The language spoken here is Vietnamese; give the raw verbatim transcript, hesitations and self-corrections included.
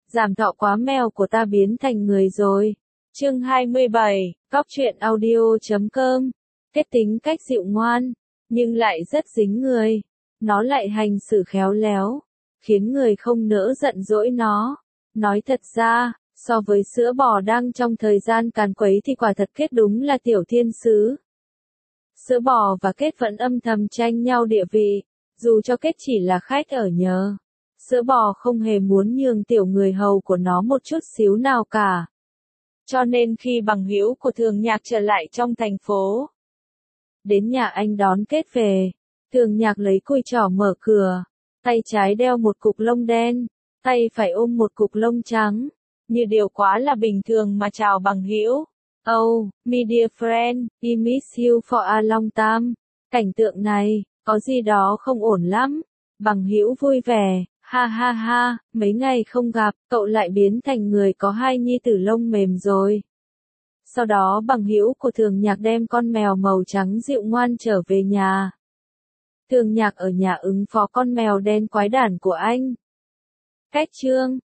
Giảm thọ quá mèo của ta biến thành người rồi. Chương hai mươi bảy, Cóc truyện audio chấm com. Kết tính cách dịu ngoan, nhưng lại rất dính người. Nó lại hành xử khéo léo, khiến người không nỡ giận dỗi nó. Nói thật ra, so với sữa bò đang trong thời gian càn quấy thì quả thật kết đúng là tiểu thiên sứ. Sữa bò và kết vẫn âm thầm tranh nhau địa vị, dù cho kết chỉ là khách ở nhờ. Sữa bò không hề muốn nhường tiểu người hầu của nó một chút xíu nào cả. Cho nên khi bằng hữu của Thường Nhạc trở lại trong thành phố, đến nhà anh đón Kết về, Thường Nhạc lấy cùi trỏ mở cửa, tay trái đeo một cục lông đen, tay phải ôm một cục lông trắng, như điều quá là bình thường mà chào bằng hữu. Oh, my dear friend, I miss you for a long time. Cảnh tượng này, có gì đó không ổn lắm. Bằng hữu vui vẻ, ha ha ha, mấy ngày không gặp, cậu lại biến thành người có hai nhi tử lông mềm rồi. Sau đó bằng hữu của Thường Nhạc đem con mèo màu trắng dịu ngoan trở về nhà. Thường Nhạc ở nhà ứng phó con mèo đen quái đản của anh. Cách chương